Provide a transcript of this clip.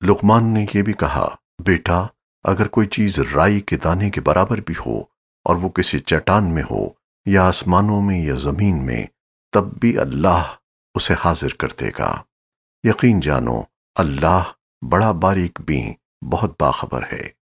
लुकमान ने यह भी कहा, बेटा, अगर कोई चीज राई के दाने के बराबर भी हो और वो किसी चट्टान में हो या आसमानों में या जमीन में, तब भी अल्लाह उसे हाजिर कर देगा। यकीन जानो, अल्लाह बड़ा बारीक बीन, बहुत बाखबर है।